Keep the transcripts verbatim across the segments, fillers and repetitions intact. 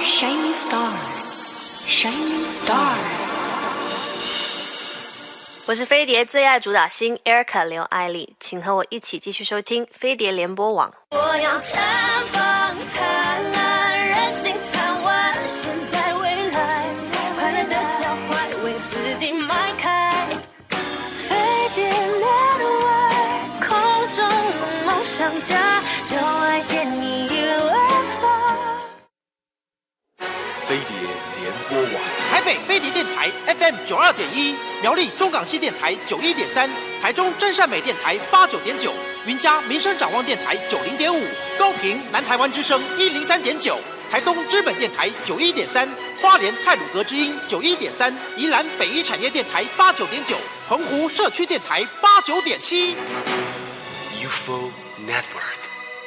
Shining Star, Shining Star。我是飞碟最爱主打星 Erica 刘爱丽，请和我一起继续收听飞碟联播网。 我要绽放灿烂，人心贪玩，现在未来，快乐的脚踝为自己迈开。飞碟联播，空中梦想家，就爱点你 U F O。 飞碟联播网， 台北飞碟电台 F M 九二点一，苗栗中港西电台九一点三，台中真善美电台八九点九，云嘉民生展望电台九零点五，高屏南台湾之声一零三点九，台东知本电台九一点三，花莲太鲁阁之音九一点三，宜兰北一产业电台八九点九，澎湖社区电台八九点七。 U F O Network。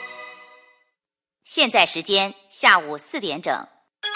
现在时间下午四点整。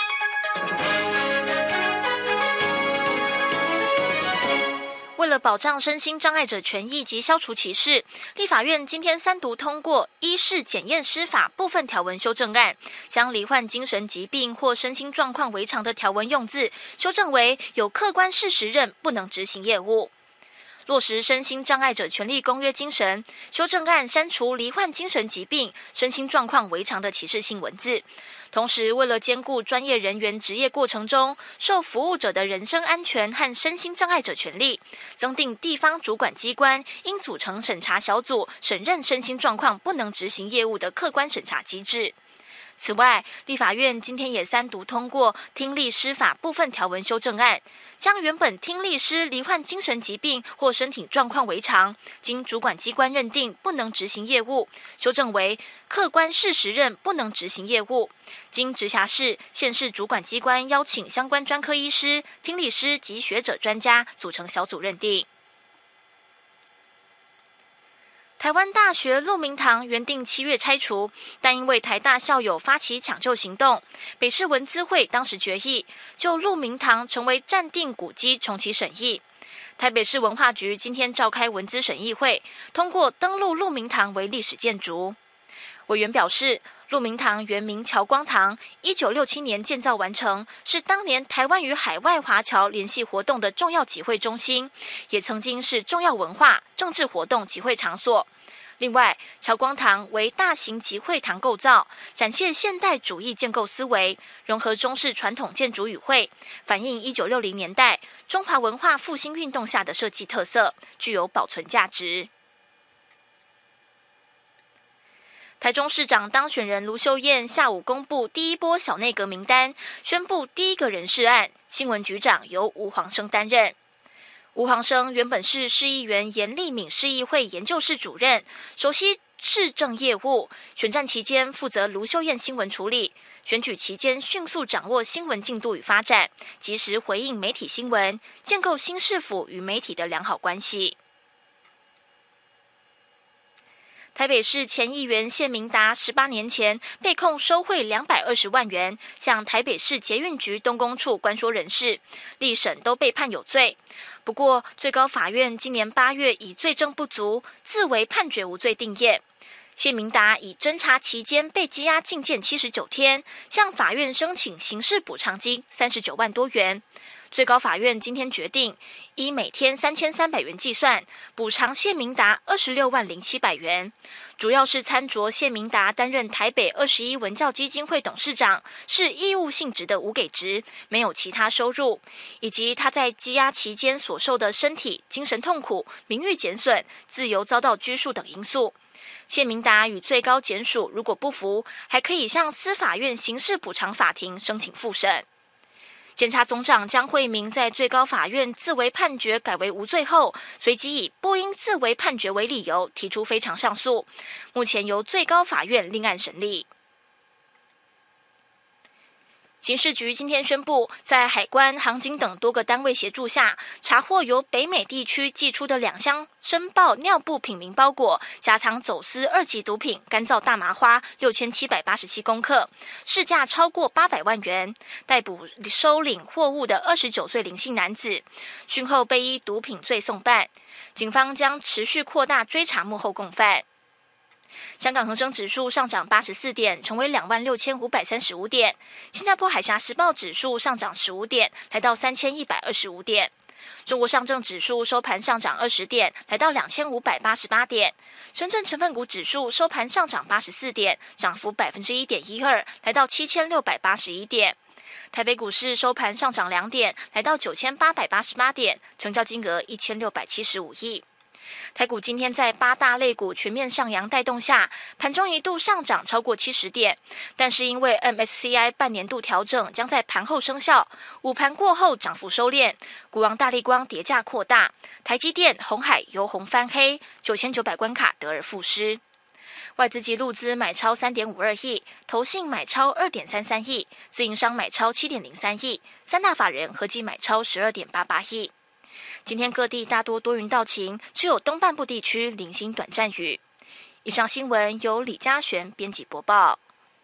为了保障身心障碍者权益及消除歧视，立法院今天三读通过《医事检验师法》部分条文修正案，将罹患精神疾病或身心状况为常的条文用字修正为有客观事实认不能执行业务。落实身心障碍者权利公约精神，修正案删除罹患精神疾病、身心状况为常的歧视性文字。同时，为了兼顾专业人员职业过程中受服务者的人身安全和身心障碍者权利，增订地方主管机关应组成审查小组审认身心状况不能执行业务的客观审查机制。此外，立法院今天也三读通过听力师法部分条文修正案，将原本听力师罹患精神疾病或身体状况为常，经主管机关认定不能执行业务，修正为客观事实认不能执行业务，经直辖市、县市主管机关邀请相关专科医师、听力师及学者专家组成小组认定。台湾大学鹿鸣堂原定七月拆除，但因为台大校友发起抢救行动，北市文资会当时决议就鹿鸣堂成为暂定古迹重启审议。台北市文化局今天召开文资审议会，通过登录鹿鸣堂为历史建筑。委员表示，鹿鸣堂原名侨光堂，一九六七年建造完成，是当年台湾与海外华侨联系活动的重要集会中心，也曾经是重要文化、政治活动集会场所。另外，侨光堂为大型集会堂构造，展现现代主义建构思维，融合中式传统建筑与会，反映一九六零年代中华文化复兴运动下的设计特色，具有保存价值。台中市长当选人卢秀燕下午公布第一波小内阁名单，宣布第一个人事案，新闻局长由吴黄生担任。吴黄生原本是市议员严立敏市议会研究室主任，熟悉市政业务，选战期间负责卢秀燕新闻处理，选举期间迅速掌握新闻进度与发展，及时回应媒体新闻，建构新市府与媒体的良好关系。台北市前议员谢明达十八年前被控收贿两百二十万元，向台北市捷运局东宫处关说人事，历审都被判有罪。不过，最高法院今年八月以罪证不足，自为判决无罪定谳。谢明达以侦查期间被羁押禁见七十九天，向法院申请刑事补偿金三十九万多元。最高法院今天决定，以每天三千三百元计算，补偿谢明达二十六万零七百元。主要是参酌谢明达担任台北二十一文教基金会董事长，是义务性质的无给职，没有其他收入，以及他在羁押期间所受的身体、精神痛苦、名誉减损、自由遭到拘束等因素。谢明达与最高检署如果不服，还可以向司法院刑事补偿法庭申请复审。检察总长江惠民在最高法院自为判决改为无罪后，随即以不因自为判决为理由提出非常上诉，目前由最高法院另案审理。刑事局今天宣布，在海关、航警等多个单位协助下，查获由北美地区寄出的两箱申报尿布品名包裹，夹藏走私二级毒品干燥大麻花六千七百八十七公克，市价超过八百万元。逮捕收领货物的二十九岁林姓男子，讯后被依毒品罪送办。警方将持续扩大追查幕后共犯。 香港恒生指数上涨八十四点，成为两万六千五百三十五点。新加坡海峡时报指数上涨十五点，来到三千一百二十五点。中国上证指数收盘上涨二十点，来到两千五百八十八点。深圳成分股指数收盘上涨八十四点，涨幅百分之一点一二，来到七千六百八十一点。台北股市收盘上涨两点，来到九千八百八十八点，成交金额一千六百七十五亿。台股今天在八大类股全面上扬带动下，盘中一度上涨超过七十点，但是因为 M S C I 半年度调整将在盘后生效，午盘过后涨幅收敛，股王大立光跌价扩大，台积电、鸿海由红翻黑，九千九百关卡得而复失。外资及陆资买超 三点五二亿，投信买超 二点三三亿，自营商买超 七点零三亿，三大法人合计买超 十二点八八亿。今天各地大多多云到晴，只有东半部地区零星短暂雨。以上新闻由李嘉璇编辑播报。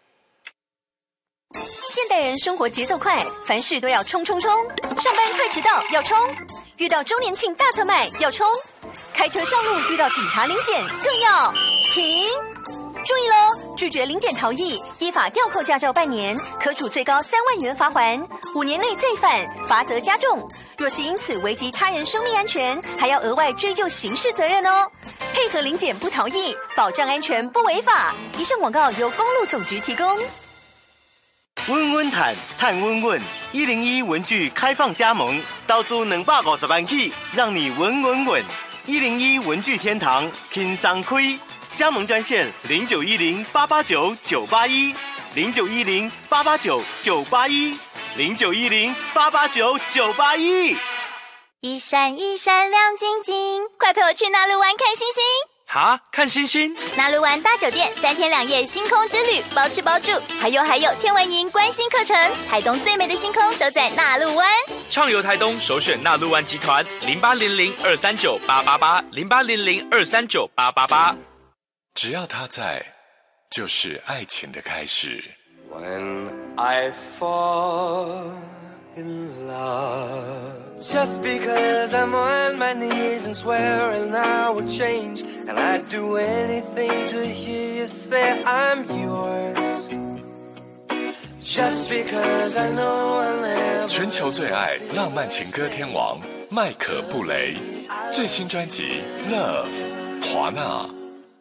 现代人生活节奏快，凡事都要冲冲冲，上班快迟到要冲，遇到周年庆大特卖要冲，开车上路遇到警察临检更要停。注意喽！拒绝临检逃逸，依法吊扣驾照半年，可处最高三万元罚锾；五年内再犯，罚则加重。若是因此危及他人生命安全，还要额外追究刑事责任哦。配合临检不逃逸，保障安全不违法。以上广告由公路总局提供。 稳稳谈，谈稳稳。一零一文具开放加盟，到租两百五十万起，让你稳稳稳。一零一文具天堂，轻松开。加盟专线零九一零八八九九八一零九一零八八九九八一零九一零八八九九八一。 一闪一闪亮晶晶，快陪我去那路湾看星星！ 哈，看星星？ 那路湾大酒店三天两夜星空之旅，包吃包住，还有还有天文营观星课程，台东最美的星空都在那路湾。 畅游台东，首选那路湾集团零八零零二三九八八八零八零零二三九八八八。 只要他在，就是爱情的开始。 When I fall in love, just because I'm on my knees and swearing I will change, and I'd do anything to hear you say I'm yours. Just because I know I'll never. 全球最爱浪漫情歌天王麦可布雷，最新专辑《Love》华纳。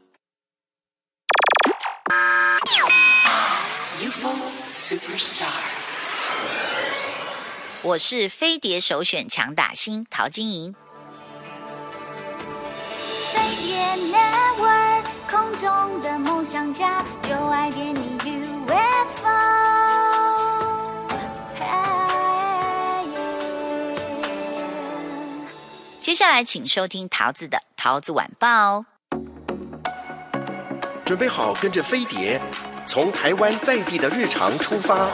我是飞碟首选强打星陶晶莹。 飞碟 Network 空中的梦想家，就爱点你 U F O。 接下来请收听桃子的桃子晚报。 准备好跟着飞碟从台湾在地的日常出发，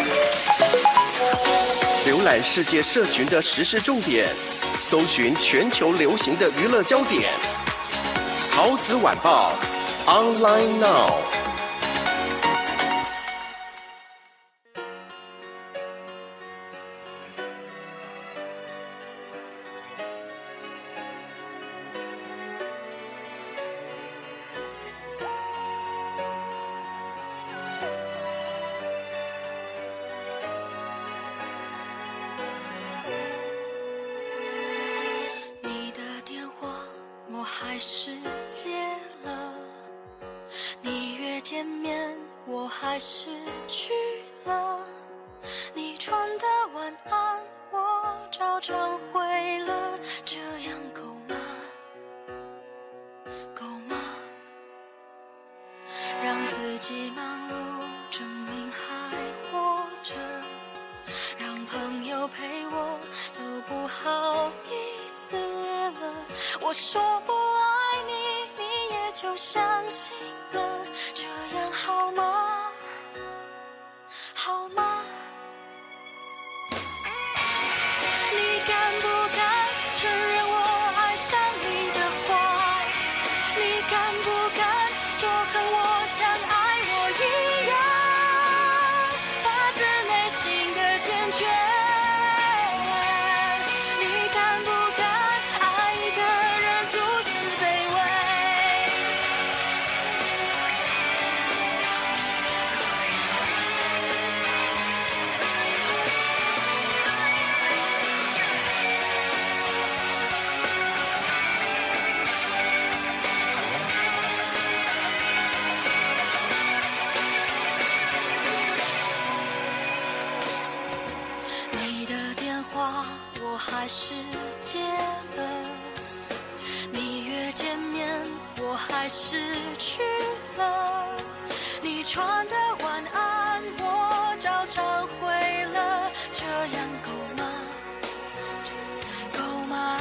浏览世界社群的时事重点，搜寻全球流行的娱乐焦点。桃子晚报 Online Now。 还是接了，你约见面我还是去了，你传的晚安我照常回了，这样够吗？够吗？让自己忙碌证明还活着，让朋友陪我都不好意思了，我说不爱你，你也就相信了，这样好吗？好吗？你敢不敢承认我爱上你的话？你敢不敢说和我像爱我一样，发自内心的坚决？你敢不敢爱一个人如此卑微？ 话我还是接了，你约见面我还是去了，你传的晚安我照常回了，这样够吗？够吗？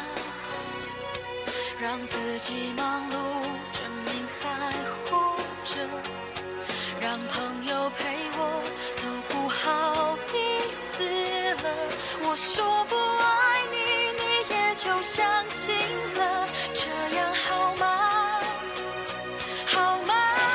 让自己忙碌证明还活着，让朋友陪我都不好意思了，我说不爱你你也就相信了，这样好吗？好吗？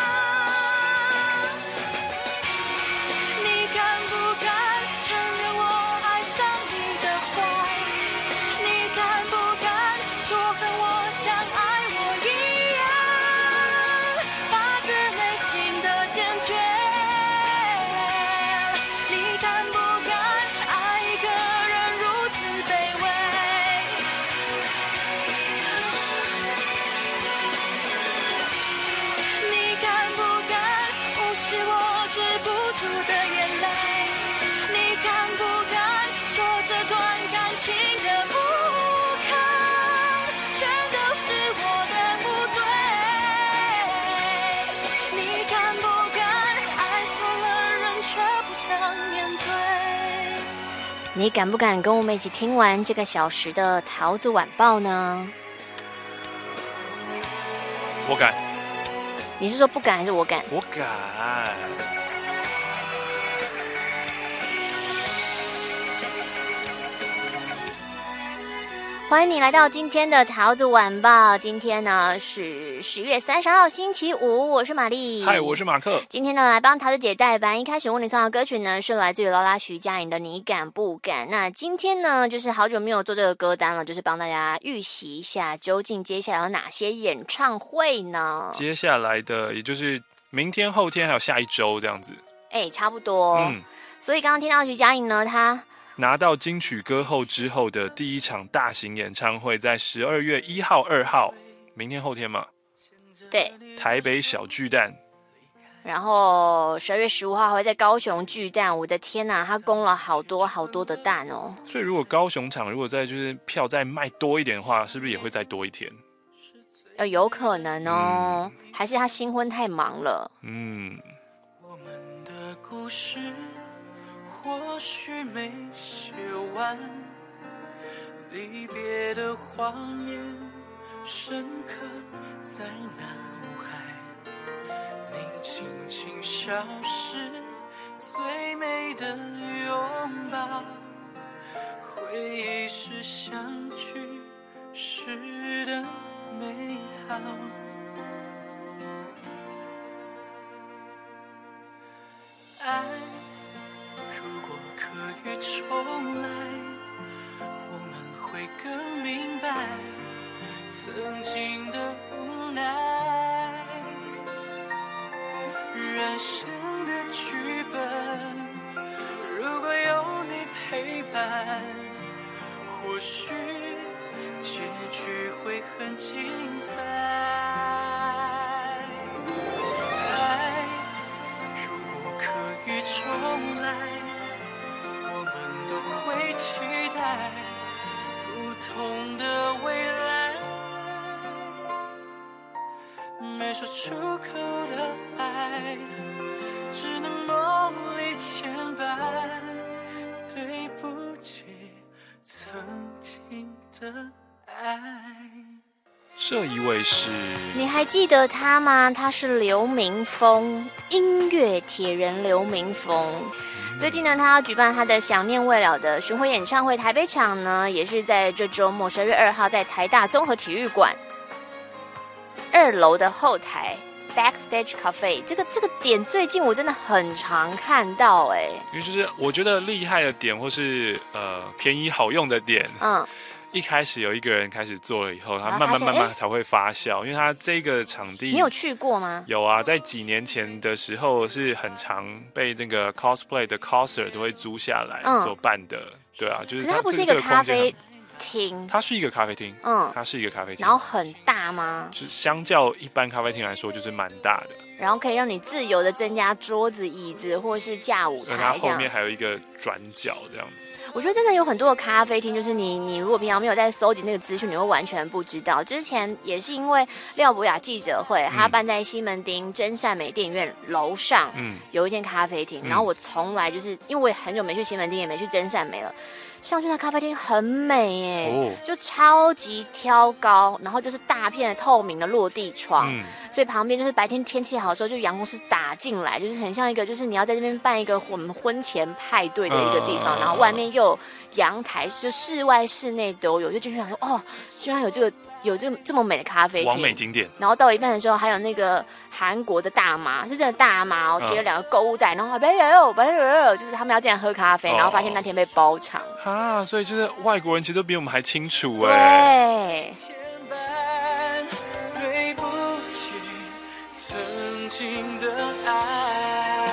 你敢不敢承认我爱上你的坏？你敢不敢说和我像爱我一样，发自内心的坚决？你敢不敢爱一个人如此卑微？你敢不敢无视我止不住的眼泪？你敢不敢说这段感情的不堪全都是我的不对？你敢不敢爱错了人却不想面对？ 你敢不敢跟我们一起听完这个小时的桃子晚报呢？ 我敢， 你是说不敢还是我敢？ 我敢。 欢迎你来到今天的桃子晚报。今天呢是十月三十号星期五，我是玛丽。 嗨，我是马克。 今天呢来帮桃子姐代班。一开始为你送的歌曲呢是来自于劳拉徐佳莹的《你敢不敢》。那今天呢就是好久没有做这个歌单了，就是帮大家预习一下，究竟接下来有哪些演唱会呢？ 接下来的也就是明天、后天还有下一周这样子。 哎，差不多。 嗯， 所以刚刚听到徐佳莹呢，她拿到金曲歌后之后的第一场大型演唱会，在十二月一号、二号，明天后天嘛， 对， 台北小巨蛋。 然后十二月十五号还会在高雄巨蛋。我的天哪，他供了好多好多的蛋哦。 所以如果高雄场如果再就是票再卖多一点的话，是不是也会再多一天？ 呃，有可能哦，嗯、还是他新婚太忙了。 嗯。 我们的故事或许没写完，离别的谎言深刻在脑海，你轻轻消失，最美的拥抱，回忆是相聚时的美好。爱如果可以重来，我们会更明白曾经的无奈。人生的剧本，如果有你陪伴，或许结局会很精彩。爱如果可以重来，我们都会期待不同的未来。没说出口的爱，只能梦里牵绊。对不起，曾经的爱。 这一位是， 你还记得他吗？他是刘明峰，音乐铁人刘明峰。最近呢，他要举办他的想念未了的巡回演唱会，台北场呢也是在这周末十二月二号，在台大综合体育馆二楼的后台 Backstage Cafe。这个这个点最近我真的很常看到哎、欸， 因为就是我觉得厉害的点或是呃便宜好用的点，嗯。一开始有一个人开始做了以后，他慢慢慢慢才会发酵，因为他这个场地， 你有去过吗？ 有啊，在几年前的时候是很常被那个 cosplay 的 coser 都会租下来所办的，嗯、对啊，就是它, 它不是一个咖啡厅， 它是一个咖啡厅，嗯，它是一个咖啡厅， 然后很大吗？ 就是相较一般咖啡厅来说，就是蛮大的。 然后可以让你自由的增加桌子、椅子或是架舞台， 它后面还有一个转角这样子。 我觉得真的有很多的咖啡厅，就是你你如果平常没有在搜集那个资讯，你会完全不知道。之前也是因为廖博雅记者会，他办在西门町真善美电影院楼上，嗯，有一间咖啡厅，嗯、然后我从来就是因为我也很久没去西门町，也没去真善美了。上去那咖啡厅很美耶，哦、就超级挑高，然后就是大片的透明的落地窗，嗯、所以旁边就是白天天气好的时候，就阳光是打进来，就是很像一个就是你要在这边办一个我们婚前派对的一个地方，嗯、然后外面又有阳台，就室外室内都有，就进去想说哦，居然有这个。有这这么美的咖啡厅， 完美景点。 然后到一半的时候，还有那个韩国的大妈，是真的大妈哦，接了两个购物袋，然后没有，没有，就是他们要进来喝咖啡，哦、然后发现那天被包场。 啊，所以就是外国人其实都比我们还清楚哎。 对，对不起，曾经的爱。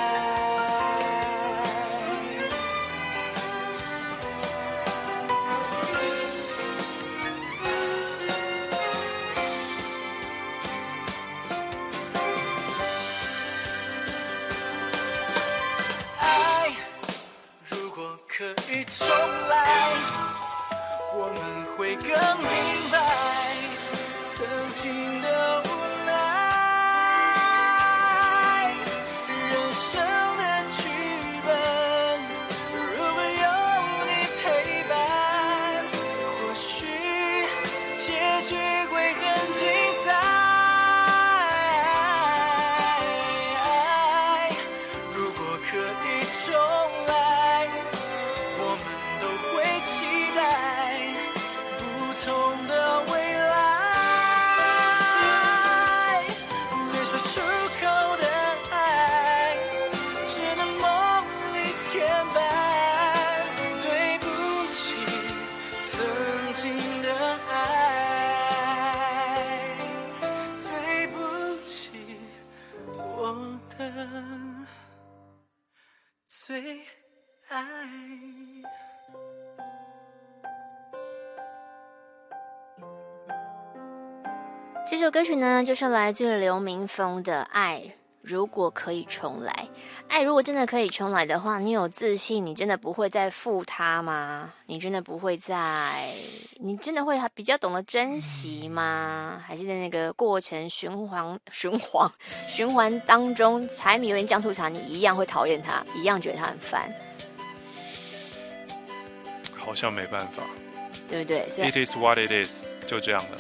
可以重来，我们会更明白曾经的无奈。人生的剧本，如果有你陪伴，或许结局会更精彩。如果可以重来，我们都会期待不同的未来，没说出口的爱，只能梦里牵绊。对不起，曾经的爱，对不起，我的最爱。 这首歌曲呢，就是来自刘明峰的《爱如果可以重来》。爱如果真的可以重来的话，你有自信，你真的不会再负它吗？你真的不会再，你真的会比较懂得珍惜吗？还是在那个过程循环、循环、循环当中，柴米油盐酱醋茶，你一样会讨厌它，一样觉得它很烦？ 好像没办法， 对不对？所以 It is what it is， 就这样了。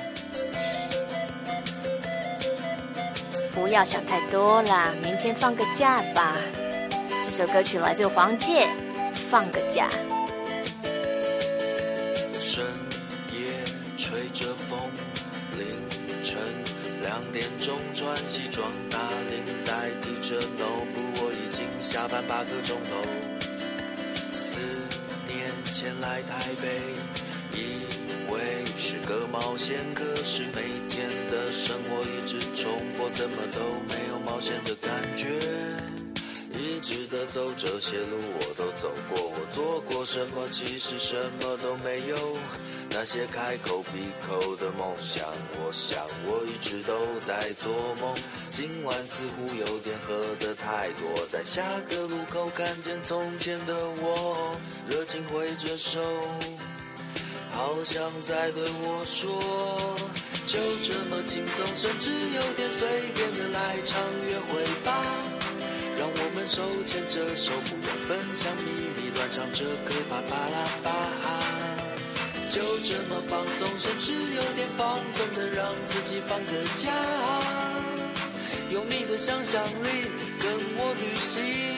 不要想太多啦，明天放个假吧。这首歌曲来自黄玠，放个假。 深夜吹着风，凌晨两点钟穿西装打领带，提着 notebook， 我已经下班八个钟头。四年前来台北，以为是个冒险，可是每天的生活一直重播，怎么都没有冒险的感觉。一直的走这些路我都走过，我做过什么其实什么都没有。那些开口闭口的梦想，我想我一直都在做梦。今晚似乎有点喝得太多，在下个路口看见从前的我，热情挥着手，好像在对我说，就这么轻松，甚至有点随便的来场约会吧。让我们手牵着手，不用分享秘密，乱唱着歌吧吧啦吧。就这么放松，甚至有点放纵的让自己放个假。用你的想象力跟我旅行。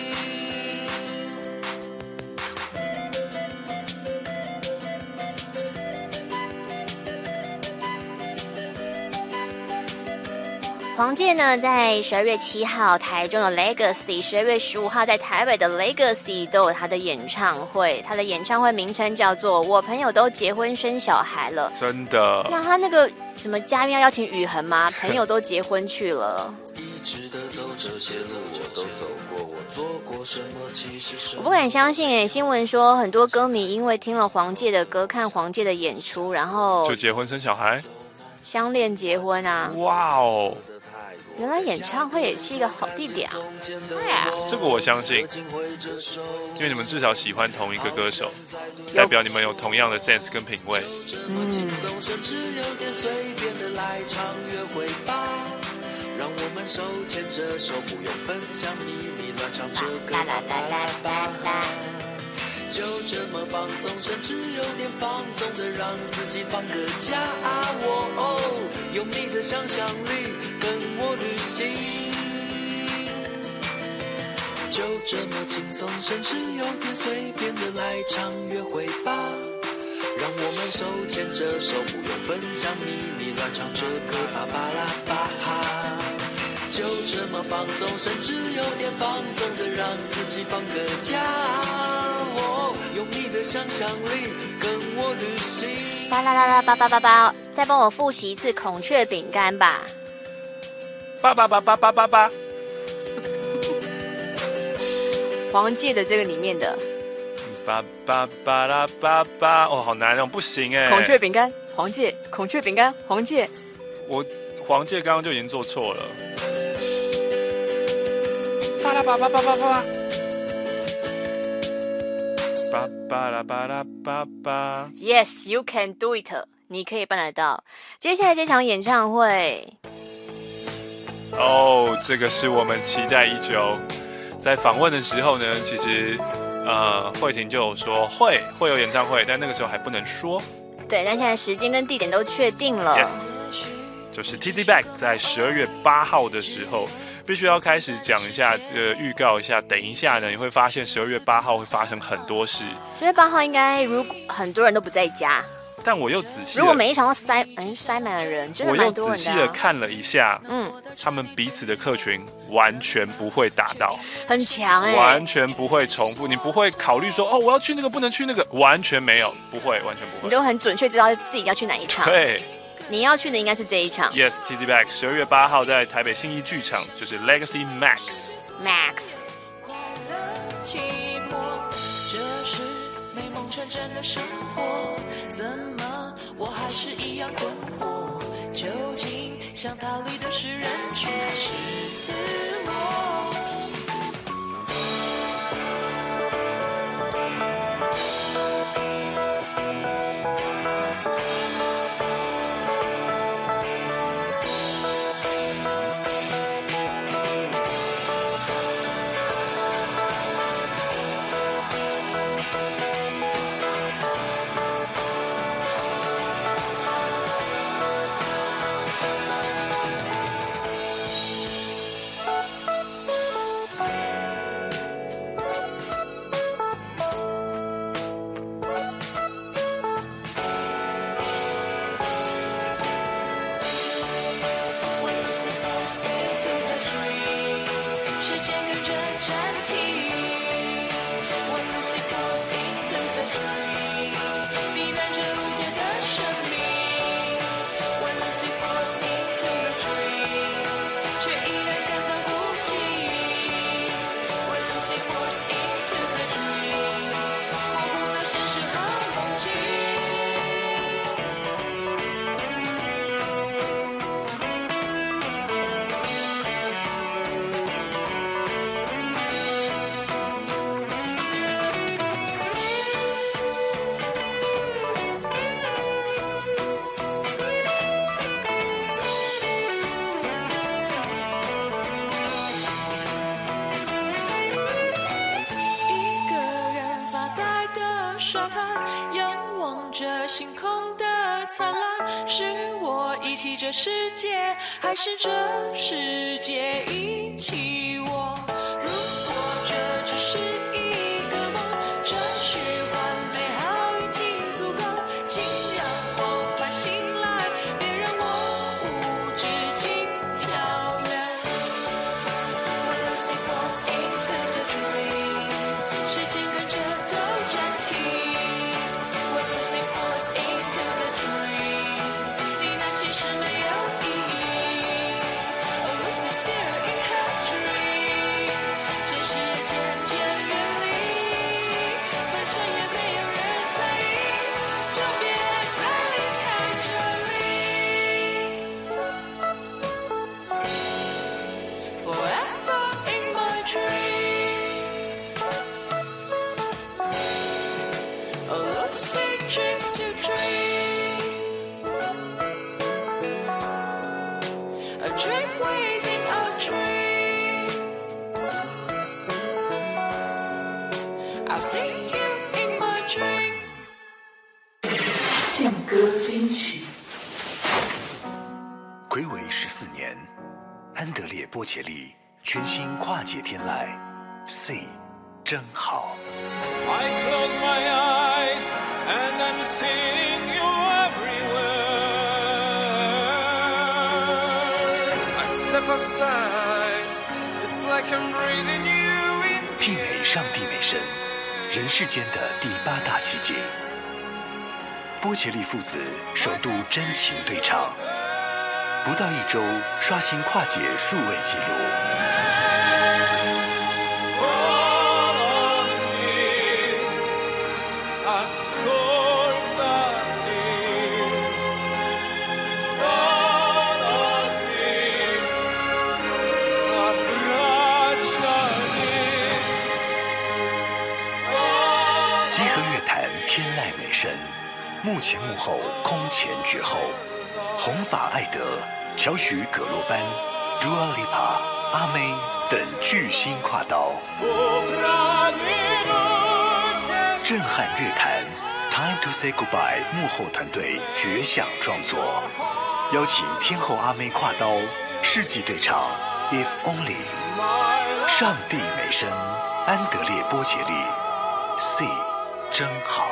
黄玠呢，在十二月七号台中的 Legacy， 十二月十五号在台北的 Legacy 都有他的演唱会。他的演唱会名称叫做《我朋友都结婚生小孩了》。 真的？ 那他那个什么嘉宾要邀请宇恒吗？朋友都结婚去了。我不敢相信哎！新闻说很多歌迷因为听了黄玠的歌，看黄玠的演出，然后就结婚生小孩。 相恋结婚啊！ 哇哦！ 原来演唱会也是一个好地点啊！对啊， 这个我相信，因为你们至少喜欢同一个歌手，代表你们有同样的 sense 跟品味。 嗯。让我们手牵着手，不用分享秘密，乱唱这歌啦啦啦啦啦，就这么放松，甚至有点放纵的让自己放个假。我哦，用你的想象力跟我旅行，就这么轻松，甚至有点随便的来场约会吧。让我们手牵着手，不用分享秘密，乱唱这歌吧吧啦吧哈。就这么放松，甚至有点放纵的让自己放个假。哦，用你的想象力跟我旅行。 巴啦啦啦巴巴巴巴，再帮我复习一次孔雀饼干吧。 巴巴巴巴巴巴巴。 黄玠的这个里面的。 巴巴巴啦巴巴，哦，好难哦，不行哎。 孔雀饼干，黄玠，孔雀饼干，黄玠。 我黄玠刚刚就已经做错了。巴拉巴巴巴巴巴，巴巴拉巴拉巴巴。 Yes, you can do it. 你可以办得到。接下来这场演唱会， 哦，这个是我们期待已久。在访问的时候呢，其实呃，慧婷就有说会会有演唱会，但那个时候还不能说。 对，但现在时间跟地点都确定了。 Yes， 就是 Tizzy Bac 在十二月八号的时候。必须要开始讲一下，呃，预告一下。等一下呢，你会发现十二月八号会发生很多事。 十月八号应该如果很多人都不在家， 但我又仔细， 如果每一场都塞，嗯，塞满了人，真的蛮多人的、啊。 我又仔细的看了一下，嗯，他们彼此的客群完全不会打到， 很强哎、欸， 完全不会重复，你不会考虑说，哦，我要去那个不能去那个，完全没有，不会，完全不会， 你都很准确知道自己要去哪一场。 对。 你要去的应该是这一场 ，Yes, Tizzy Bac 十二月八号在台北信义剧场，就是 Legacy Max。 Max。 快乐寂寞，这是美梦成真的生活，怎么我还是一样困惑？究竟想逃离的是人群还是自我？星空的灿烂，是我遗弃这世界，还是这世界遗弃我？如果这只是一个梦，这虚幻美好已经足够，请让我快醒来，别让我无止境飘远。We're losing close into the dream， 时间跟着都暂停。We're losing close into the dream， 呢喃其实没有意义。Oh, losing still in her dream。 劲歌金曲。 睽违十四年，安德烈波切利全新跨界天籁 ，C 真好。 I close my eyes and I'm seeing you everywhere. I step outside, it's like I'm breathing you in. 媲美上帝美神，人世间的第八大奇迹。波切利父子首度真情对唱，不到一周刷新跨界数位纪录。集合乐坛天籁美声，幕前幕后空前绝后，红发艾德、乔许葛洛班、Dua Lipa、阿妹等巨星跨刀，震撼乐坛。Time to Say Goodbye 幕后团队绝响创作，邀请天后阿妹跨刀世纪对唱 If Only， 上帝美声安德烈波切利 C 真好。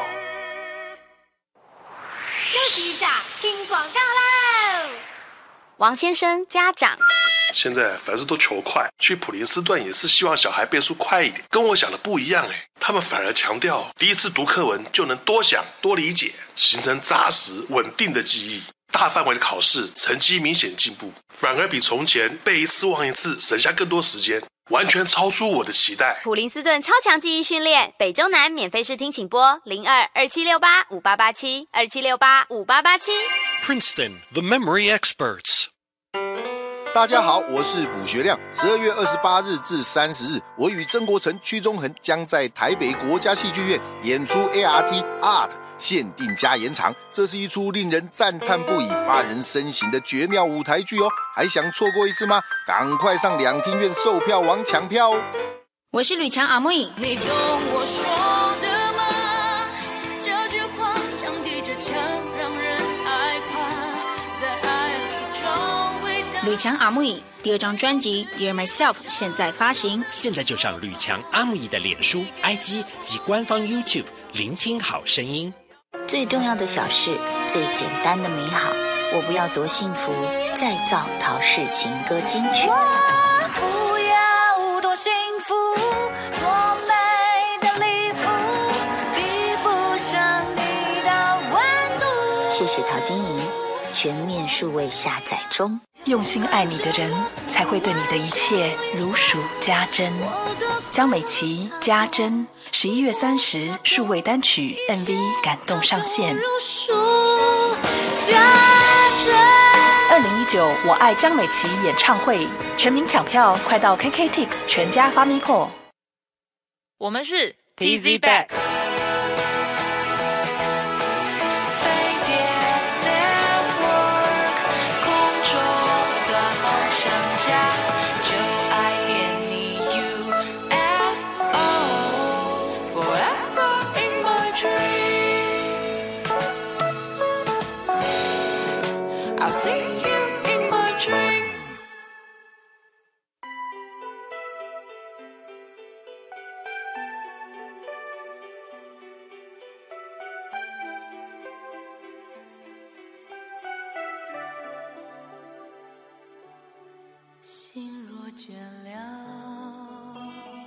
休息一下，听广告喽。王先生，家长。 现在凡事都求快，去普林斯顿也是希望小孩背书快一点，跟我想的不一样哎。他们反而强调第一次读课文就能多想多理解，形成扎实稳定的记忆。大范围的考试成绩明显进步，反而比从前背一次忘一次省下更多时间，完全超出我的期待。 普林斯顿超强记忆训练，北中南免费试听，请拨零二二七六八五八八七二七六八五八八七。 Princeton, the memory experts。 大家好，我是卜学亮。十二月二十八日至三十日，我与曾国成、屈中恒将在台北国家戏剧院演出 A R T Art 限定加延长。这是一出令人赞叹不已、发人深省的绝妙舞台剧哦！还想错过一次吗？赶快上两厅院售票网抢票哦！ 我是吕强阿木影。 你懂我说的吗？这句话像地着墙，让人害怕，在爱里中伟大。 吕强阿木影第二张专辑《Dear Myself》现在发行， 现在就上吕强阿木影的脸书、I G 及官方 YouTube 聆听好声音。 最重要的小事，最简单的美好，我不要多幸福，再造陶氏情歌金曲。 我不要多幸福，多美的礼服，比不上你的温度。 谢谢陶晶莹，全面数位下载中。 用心爱你的人，才会对你的一切如数家珍。江美琪家珍，十一月三十数位单曲 M V 感动上线。二零一九我爱江美琪演唱会全民抢票，快到 K K Tix 全家发咪破。 我们是 T Z Back。 I'll see you in my dream。 心若倦了，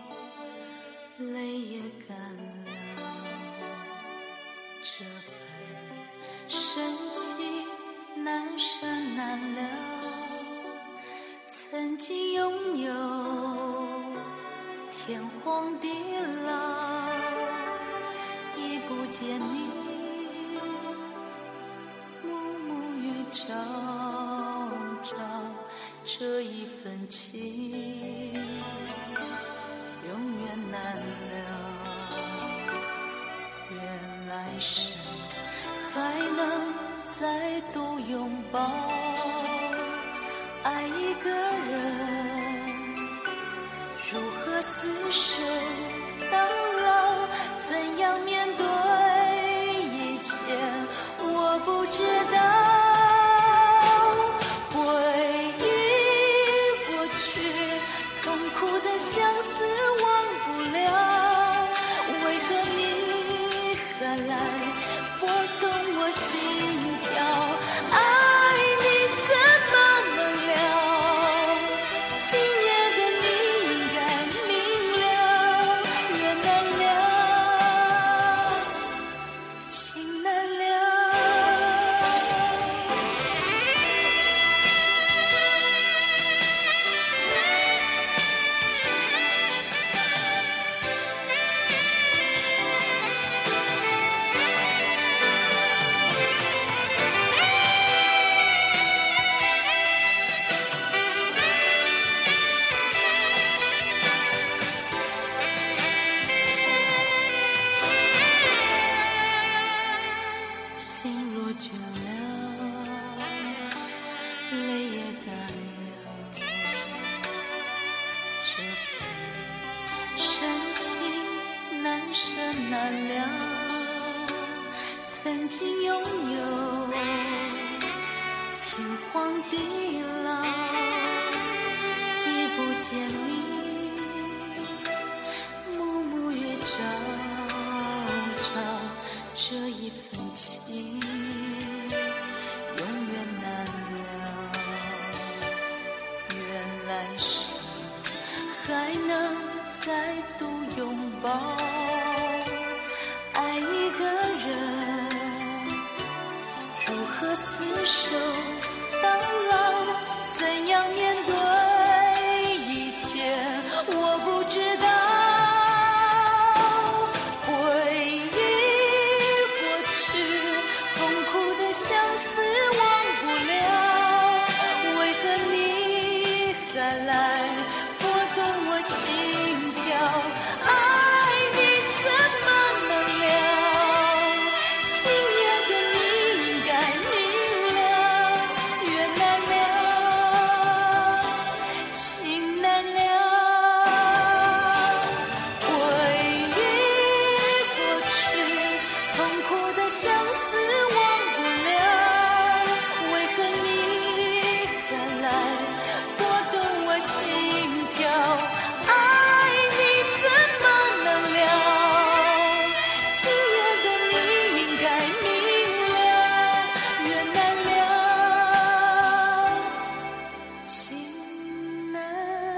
泪也干了，这份深情难舍难了，曾经拥有天荒地老，已不见你暮暮与朝朝，这一份情永远难了，愿来生还能再度拥抱，爱一个人如何厮守到老，怎来拨动我心跳，爱你怎么能了？今夜的你应该明了，缘难了，情难了。心若倦了，泪也干了，这份深情难舍难了。曾经拥有天荒地老，也不见你暮暮月照照，这一份情永远难了。愿来生还能再度拥抱，爱一个人如何厮守到老，怎样面对一切我不知道。回忆过去，痛苦的相思忘不了，为何你还来拨动我心跳？爱你怎么能了？今夜的你应该明了，缘难了，情难了。回忆过去，痛苦的相思忘不了，为何你还来拨动我心跳？爱你怎么能了？今夜的你应该明了，缘难了，情难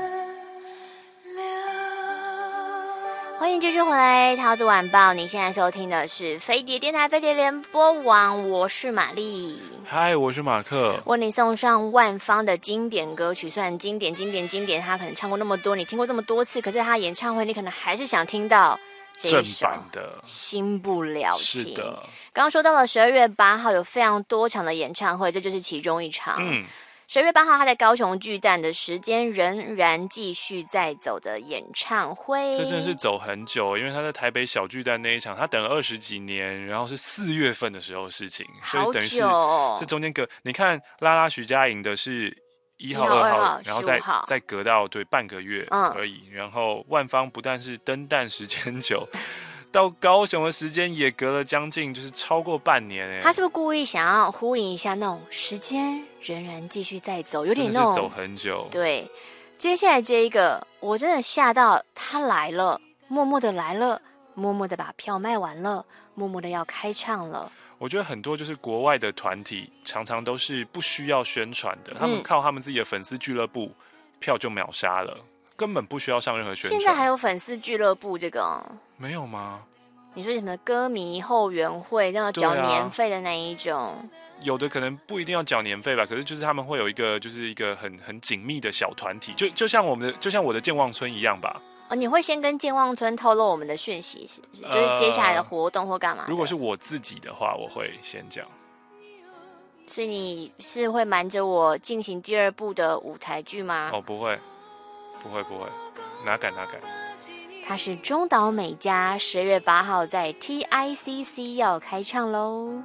了。 欢迎继续回来，桃子晚报。你现在收听的是飞碟电台飞碟联播网，我是玛丽。 嗨，我是马克。 为你送上万芳的经典歌曲，虽然经典、经典、经典，他可能唱过那么多，你听过这么多次，可是他演唱会，你可能还是想听到这正一首版的 《心不了情》。 是的， 刚刚说到了十二月八号有非常多场的演唱会，这就是其中一场。 嗯， 十二月八号，他在高雄巨蛋的时间仍然继续在走的演唱会， 这真的是走很久，因为他在台北小巨蛋那一场，他等了二十几年，然后是四月份的时候的事情，所以等于是这中间隔，你看拉拉徐佳莹的是一号、二号，然后再再隔到对半个月而已，嗯、然后万芳不但是登诞时间久。到高雄的时间也隔了将近，就是超过半年哎。 他是不是故意想要呼应一下那种时间仍然继续在走，有点那种走很久。 对，接下来这一个，我真的吓到他来了，默默的来了，默默的把票卖完了，默默的要开唱了。 我觉得很多就是国外的团体，常常都是不需要宣传的，他们靠他们自己的粉丝俱乐部，票就秒杀了。根本不需要上任何宣传。 现在还有粉丝俱乐部这个、哦？ 没有吗？ 你说什么歌迷后援会，要缴年费的那一种、啊？ 有的可能不一定要缴年费吧，可是就是他们会有一个，就是一个很很紧密的小团体，就就像我们的，就像我的健忘村一样吧。 哦，你会先跟健忘村透露我们的讯息，是不是？呃、就是接下来的活动或干嘛？ 如果是我自己的话，我会先讲。 所以你是会瞒着我进行第二部的舞台剧吗？ 哦，不会。不会不会，哪敢哪敢！ 他是中岛美嘉，十二月八号在 T I C C 要开唱喽。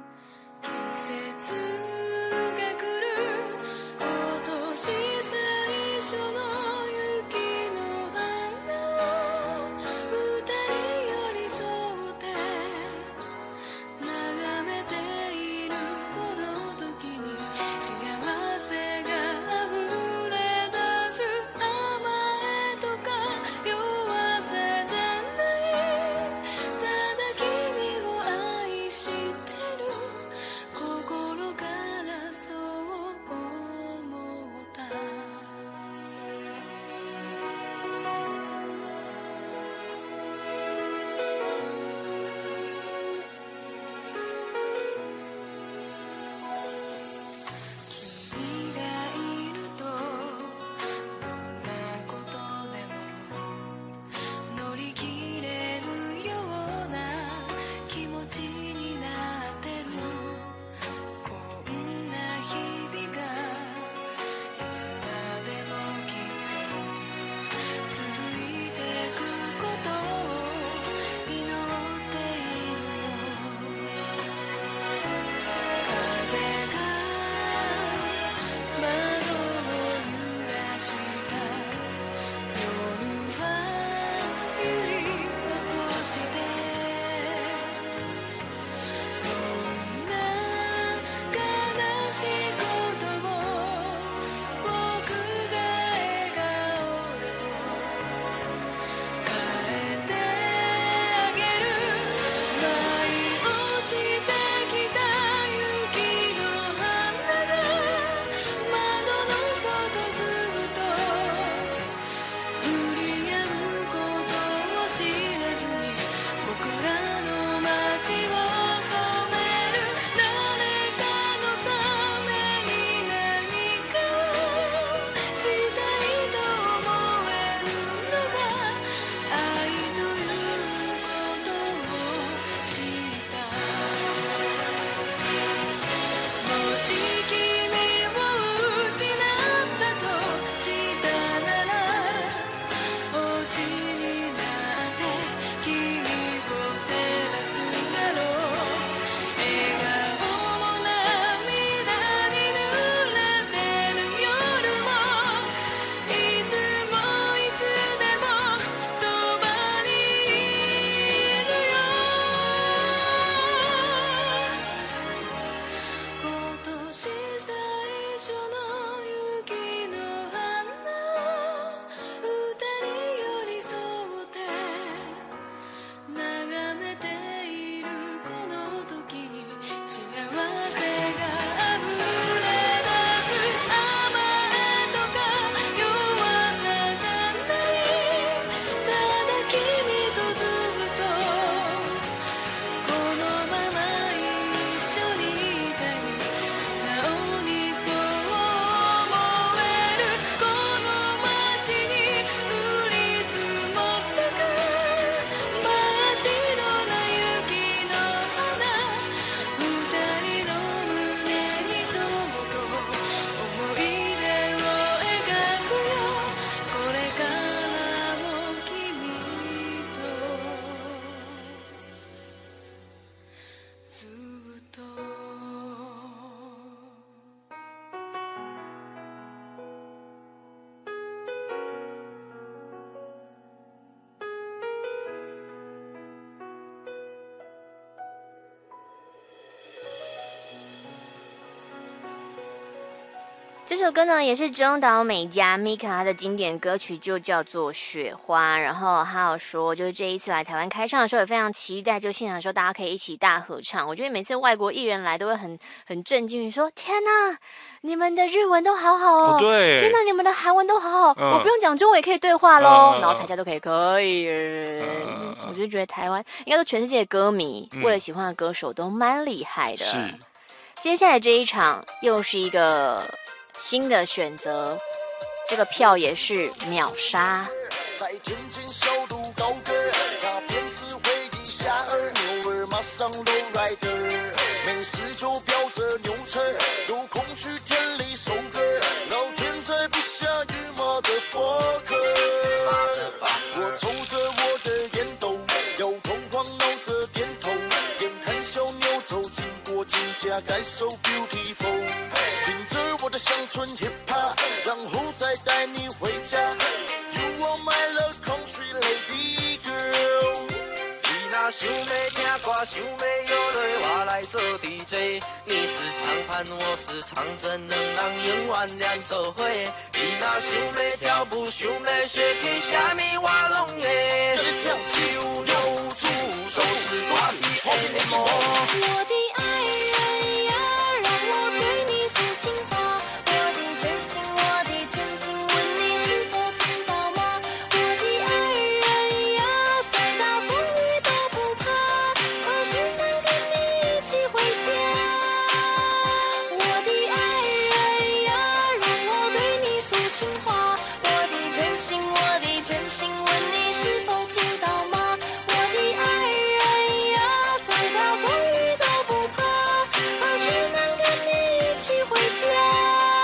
这首歌呢也是中岛美嘉 Mika 她的经典歌曲，就叫做《雪花》。然后还有说，就是这一次来台湾开唱的时候也非常期待，就现场的时候大家可以一起大合唱。我觉得每次外国艺人来都会很很震惊，说天哪，你们的日文都好好哦， 哦对， 天哪，你们的韩文都好好， 嗯、 我不用讲中文也可以对话喽、 嗯， 然后台下都可以可以。嗯、我就觉得台湾应该说全世界的歌迷、嗯、为了喜欢的歌手都蛮厉害的。 是， 接下来这一场又是一个新的选择，这个票也是秒杀。 在天津首都高歌，那编织回忆下儿牛儿马上都来的，没事就飙着牛车，有空去田里收割，老天在不下雨马的佛克。我抽着我的烟斗，摇头晃脑着点头，眼看小牛走经过金家盖 so beautiful， 听着我的乡村 hip hop， 然后再带你回家。You are my love country lady girl。你若想要听歌，想要摇落我来做 D J。你是长盘，我是长针，两人永远连做伙。你若想要跳舞，想要学起啥物我拢会。酒肉煮都是我的 animal。 我的爱人呀，让我对你诉情话。我的真心，我的真情，问你是否听到吗？我的爱人呀，再大风雨都不怕，我是能跟你一起回家。我的爱人呀，让我对你诉情话。我的真心，我的真情，问你是否听到吗？我的爱人呀，再大风雨都不怕，我是能跟你一起回家。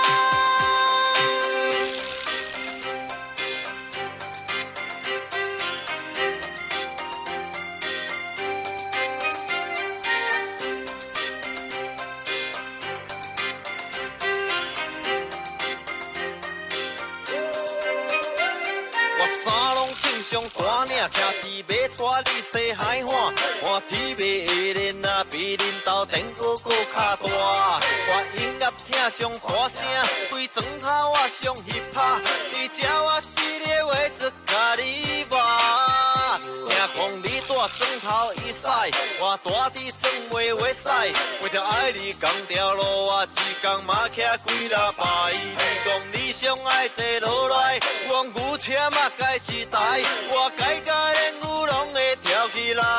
我三龙庆上大领，徛伫马带你西海岸，看天马下面啊，比恁兜电锅搁较大。我音乐听上大声，规庄头我上翕拍，伫遮我死咧话只甲你话。听讲你住庄头以西，我住伫庄尾的话使，为着爱你讲条路，我一天嘛骑几落摆。你讲你上爱坐落来，我牛车嘛改一台，我改甲连牛拢会跳起来。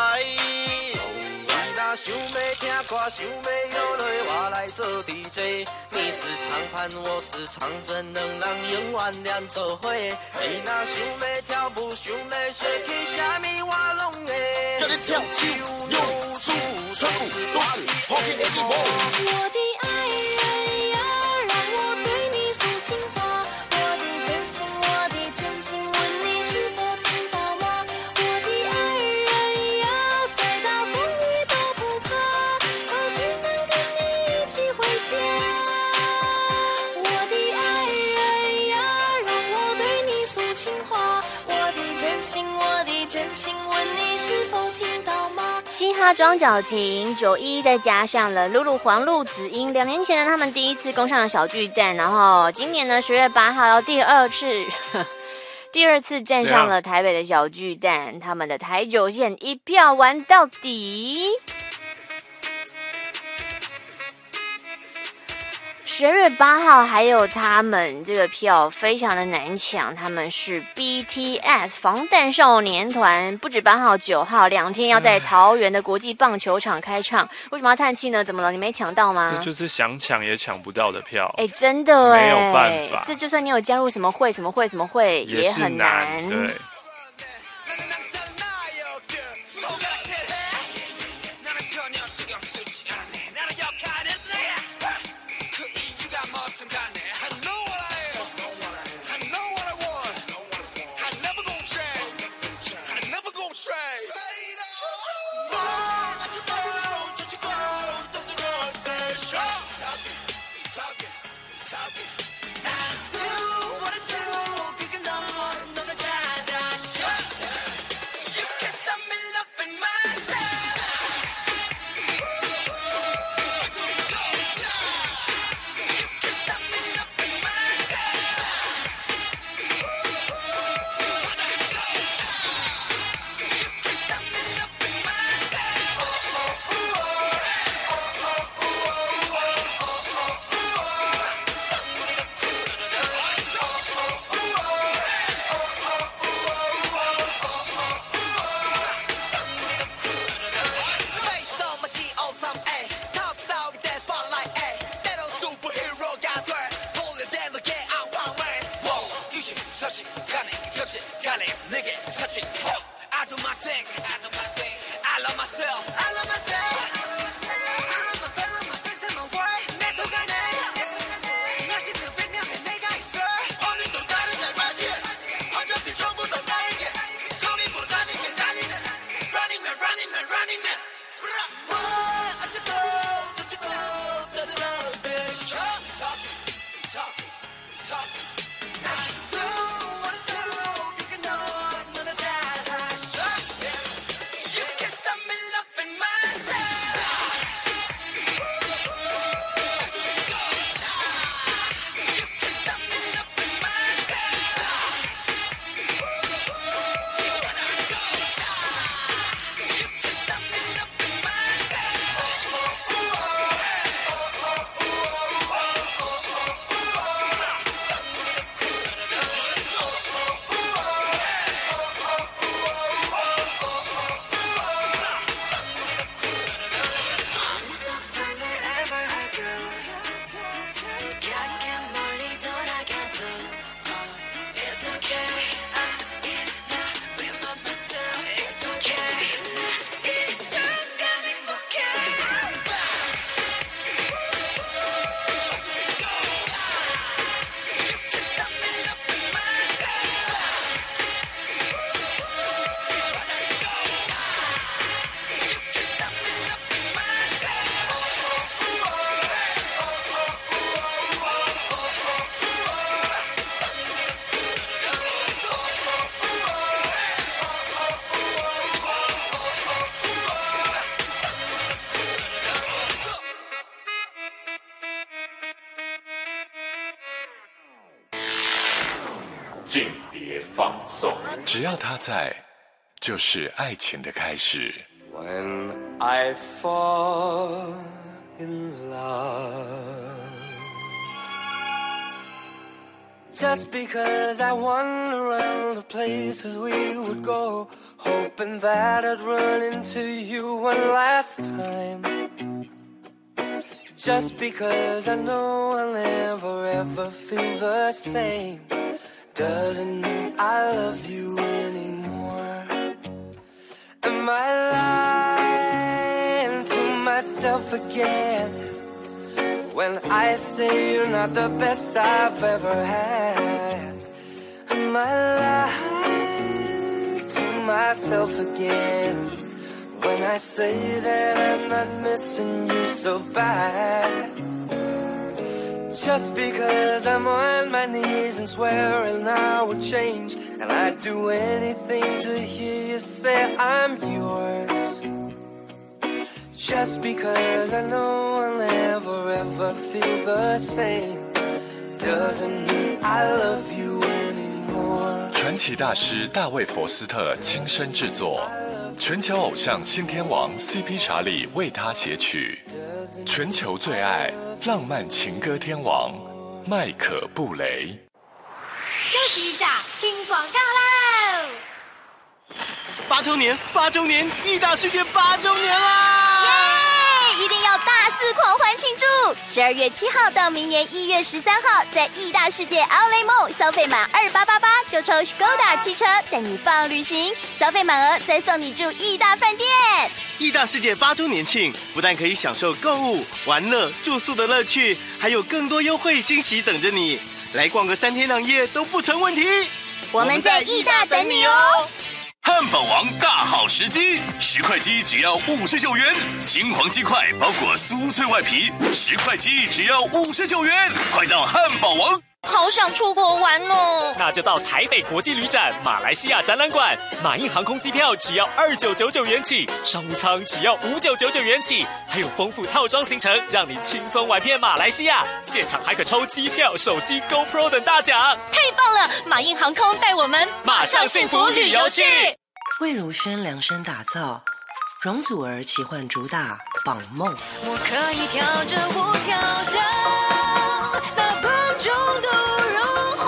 想要听歌，想要摇落，我来做 D J。你是长盘，我是长针，两人永远连做伙。你若想要跳舞，想要学起啥物，我拢会。叫你跳起舞，扭出全部都是 Pocket Animal。 我的爱人呀，让我对你诉情话，我的真情，我的真情，问你是否听到吗？我的爱人呀，再大风雨都不怕，可是能跟你一起回家。我的爱人呀，让我对你诉情话，我的真心，我的真心，问你是否听到吗？ 嘻哈装矫情，九一再加上了露露、黄露、子英。两年前呢，他们第一次攻上了小巨蛋，然后今年呢，十月八号要第二次，第二次站上了台北的小巨蛋，他们的台九线一票玩到底。十二月八号还有他们这个票非常的难抢，他们是 B T S 防弹少年团，不止八号九号两天要在桃园的国际棒球场开唱。为什么要叹气呢？怎么了？你没抢到吗？ 这就是想抢也抢不到的票。 哎，真的哎， 没有办法。 这就算你有加入什么会什么会什么会也很难。 对。 静碟放送，只要他在，就是爱情的开始。 When I fall in love, just because I wander around the places we would go, hoping that I'd run into you one last time. Just because I know I'll never ever feel the same, doesn't mean I love you anymore. Am I lying to myself again when I say you're not the best I've ever had? Am I lying to myself again when I say that I'm not missing you so bad? Just because I'm on my knees and swearing I would change, and I'd do anything to hear you say I'm yours. Just because I know I'll never ever feel the same, doesn't mean I love you anymore. 传奇大师大卫·佛斯特亲身制作，全球偶像新天王 C P 查理为他写曲，全球最爱浪漫情歌天王麦可·布雷。 休息一下，听广告喽！ 八周年，八周年，义大世界八周年啦！ 耶！一定要大肆狂欢庆祝！十二月七号到明年一月十三号，在义大世界 Outlet Mall 消费满二八八八就抽 Skoda 汽车带你放旅行，消费满额再送你住义大饭店。 义大世界八周年庆，不但可以享受购物、玩乐、住宿的乐趣，还有更多优惠惊喜等着你。来逛个三天两夜都不成问题。 我们在义大等你哦！ 汉堡王大好时机，十块鸡只要五十九元，金黄鸡块包裹酥脆外皮，十块鸡只要五十九元，快到汉堡王！ 好想出国玩哦！ 那就到台北国际旅展马来西亚展览馆，马印航空机票只要二九九九元起，商务舱只要五九九九元起，还有丰富套装行程，让你轻松玩遍马来西亚。现场还可抽机票、手机、GoPro 等大奖， 太棒了！马印航空带我们马上幸福旅游去。 魏如萱量身打造，容祖儿奇幻主打《绑梦》。 我可以跳着舞跳到那半中度融化。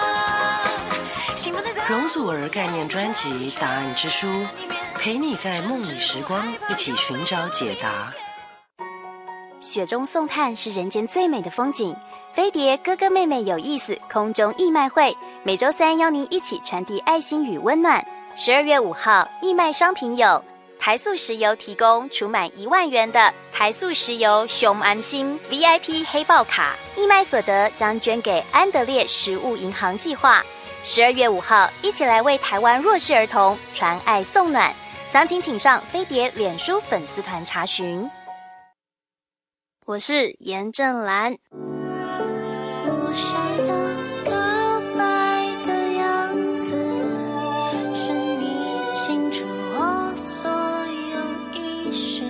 容祖儿概念专辑《答案之书》，陪你在梦里时光，一起寻找解答。 雪中送炭是人间最美的风景。飞碟哥哥妹妹有意思空中义卖会，每周三邀您一起传递爱心与温暖。十二月五号，义卖商品有台塑石油提供储满一万元的台塑石油熊安心 V I P 黑豹卡，义卖所得将捐给安德烈食物银行计划。十二月五号，一起来为台湾弱势儿童传爱送暖，详情请上飞碟脸书粉丝团查询。我是严正兰。 我想要告白的样子，是你清楚我所有意识。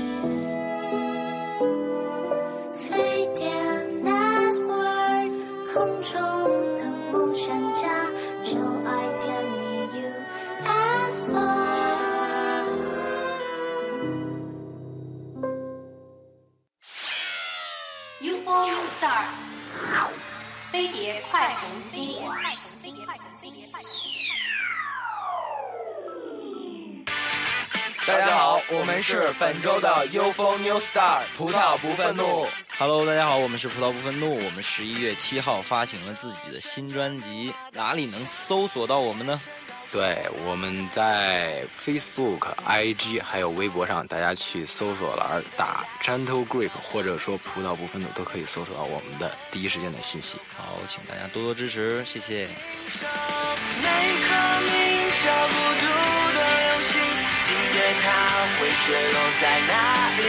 飞碟 Network 空中的梦想家，就爱点你 U F O。U F O New Star。飞碟快红心， 大家好，我们是本周的 U F O New Star 葡萄不愤怒。 Hello， 大家好，我们是葡萄不愤怒。我们十一月七号发行了自己的新专辑，哪里能搜索到我们呢？ 对，我们在 Facebook、I G 还有微博上，大家去搜索了，打 Gentle Grape 或者说葡萄不愤怒，都可以搜索到我们的第一时间的信息。 好，请大家多多支持，谢谢。 那颗名叫孤独的流星，今夜它会坠落在哪里？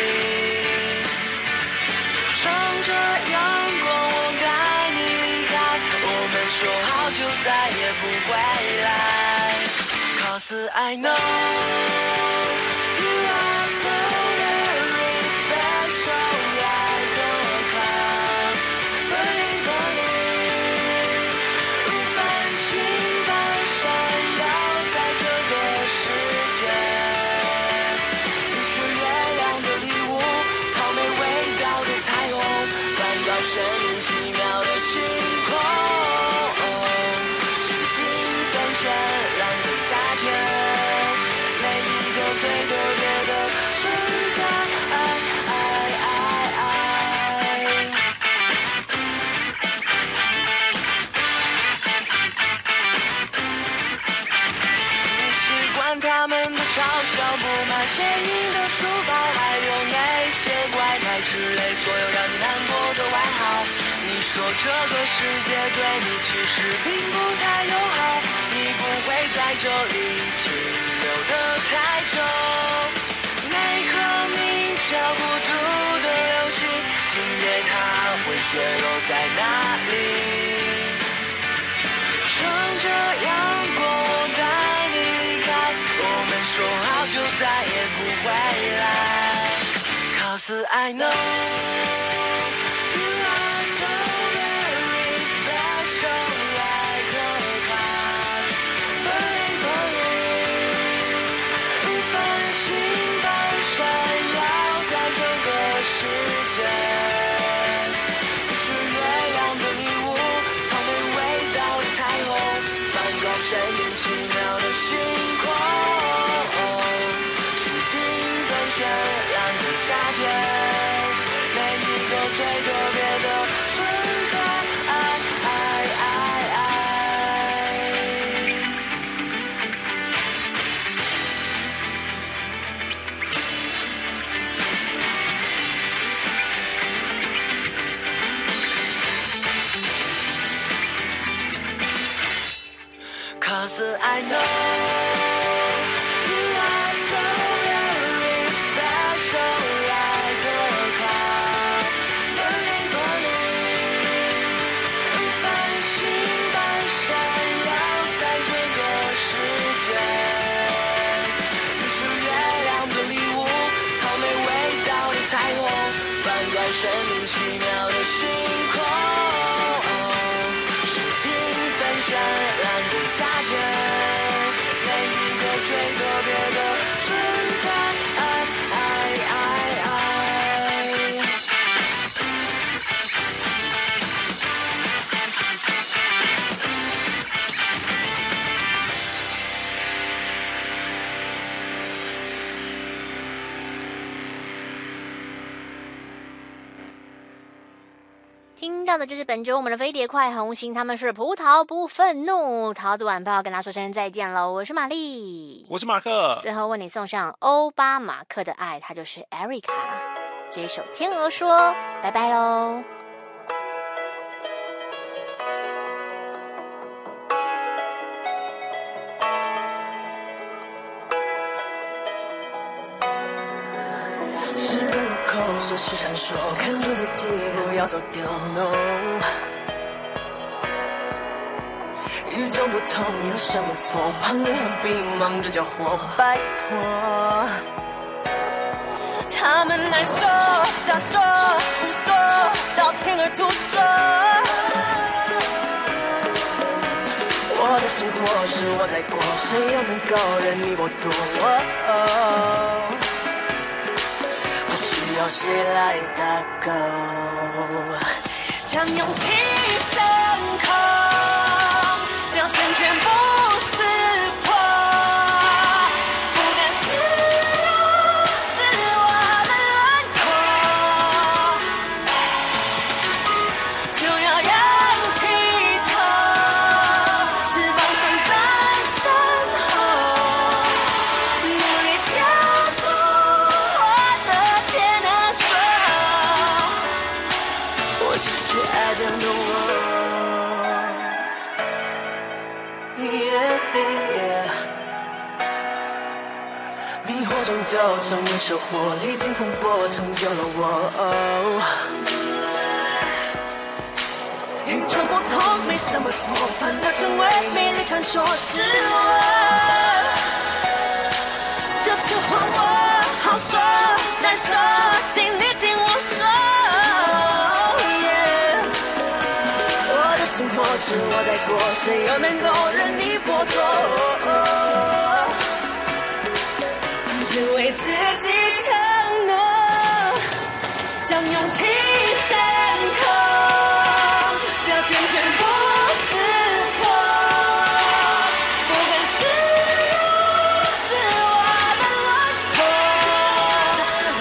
乘着阳光，我带你离开，我们说好就再也不回来。Cause I know you are so very special, like a cloud, burning, burning， 如繁星般闪耀在这个世界。你是说这个世界对你其实并不太友好，你不会在这里停留得太久。那颗名叫孤独的流星，今夜它会坠落在哪里？乘着阳光我带你离开，我们说好就再也不回来。Cause I know you are so very special, like a cloud, burning burning， 繁星般闪耀在整个世界。你是月亮的礼物，草莓味道的彩虹，翻转神秘奇妙的星空，是缤纷绚烂的夏天。Cause I know you are so very special, like a cloud, burning burning， 繁星般闪耀在整个世界。你是月亮的礼物，草莓味道的彩虹，翻转神秘奇妙的星空，是缤纷绚烂的夏天，每一个最特别的存在。爱爱爱爱听到的就是本周我们的飞碟快红星，他们是葡萄不愤怒。桃子晚报跟大家说声再见喽，我是玛丽， 我是马克。 最后为你送上欧巴马克的爱，他就是 Erica 这一首《天鹅说》，拜拜喽。 十字路口，社区闪烁，看住自己不要走丢 no。与众不同有什么错？旁人很迷茫，这叫活，拜托。他们来说瞎说胡说，道听而途说。我的生活是我在过，谁又能够任你剥夺？哦需要谁来打勾？将勇气升空，表现全部撕破，不敢示弱，是我的轮廓，就要仰起头，翅膀放在身后，努力跳出是爱着的我 yeah, yeah 迷惑终究成为收获，历经风波成就了我。与众不同没什么错，反而成为美丽传说，是我。这次换我好说难说，请你听我说。生活是我在过，谁又能够任你剥夺？只为自己承诺，将勇气升空，表现全部撕破，不敢示弱，是我的轮廓，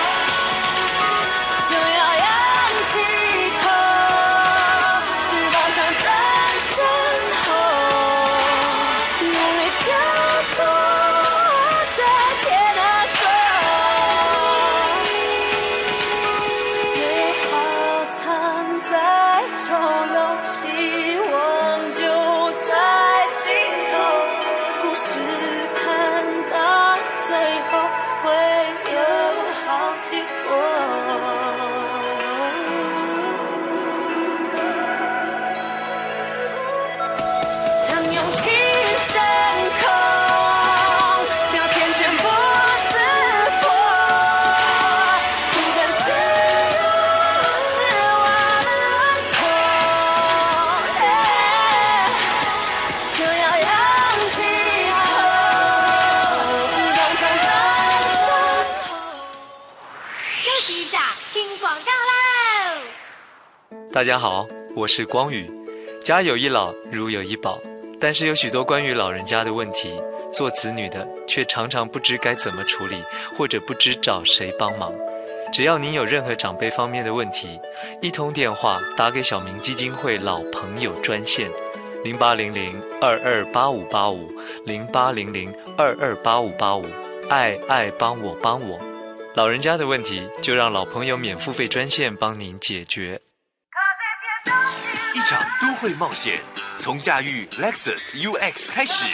就要仰起头。Yeah 休息一下，听广告喽。 大家好，我是光宇。家有一老，如有一宝。但是有许多关于老人家的问题，做子女的却常常不知该怎么处理，或者不知找谁帮忙。只要您有任何长辈方面的问题，一通电话打给小明基金会老朋友专线零八零零二二八五八五零八零零二二八五八五，爱爱帮我帮我，老人家的问题就让老朋友免付费专线帮您解决。 一场都会冒险，从驾驭 Lexus U X 开始，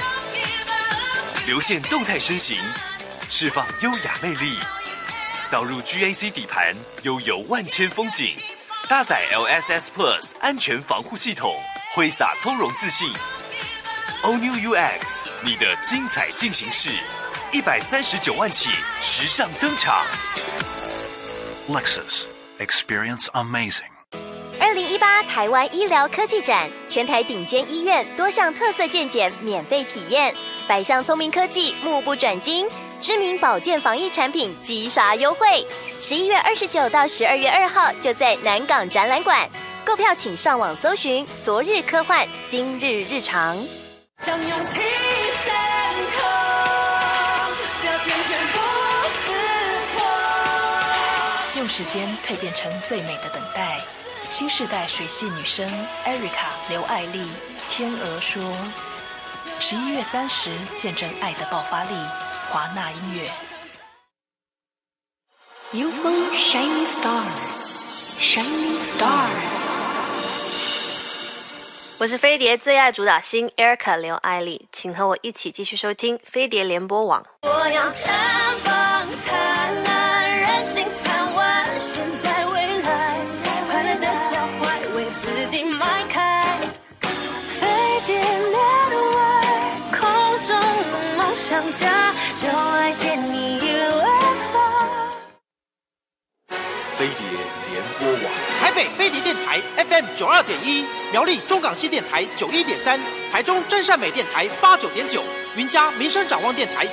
流线动态身形，释放优雅魅力。导入 G A C 底盘，悠游万千风景；搭载 L S S Plus 安全防护系统，挥洒从容自信。All New U X， 你的精彩进行式，一百三十九万起，时尚登场。 Lexus Experience Amazing。 二零一八台湾医疗科技展，全台顶尖医院多项特色健检免费体验，百项聪明科技目不转睛。知名保健防疫产品击杀优惠，十一月二十九到十二月二号就在南港展览馆。购票请上网搜寻“昨日科幻，今日日常”。 将勇气升空，不要坚决不死破。 用时间蜕变成最美的等待。新世代水系女生 Erica 刘爱丽，天鹅说：十一月三十，见证爱的爆发力。华纳音乐。 U F O Shining Star，Shining Star。 我是飞碟最爱主打星 Erica 刘爱丽，请和我一起继续收听飞碟联播网。 我要绽放灿烂，人心贪玩，现在未来，快乐的脚踝为自己迈开，飞碟联外，空中梦想家。就爱点你 U F O。 飞碟联播网， 台北飞碟电台 F M 九二点一，苗栗中港系电台九一点三，台中真善美电台八九点九，云嘉民生展望电台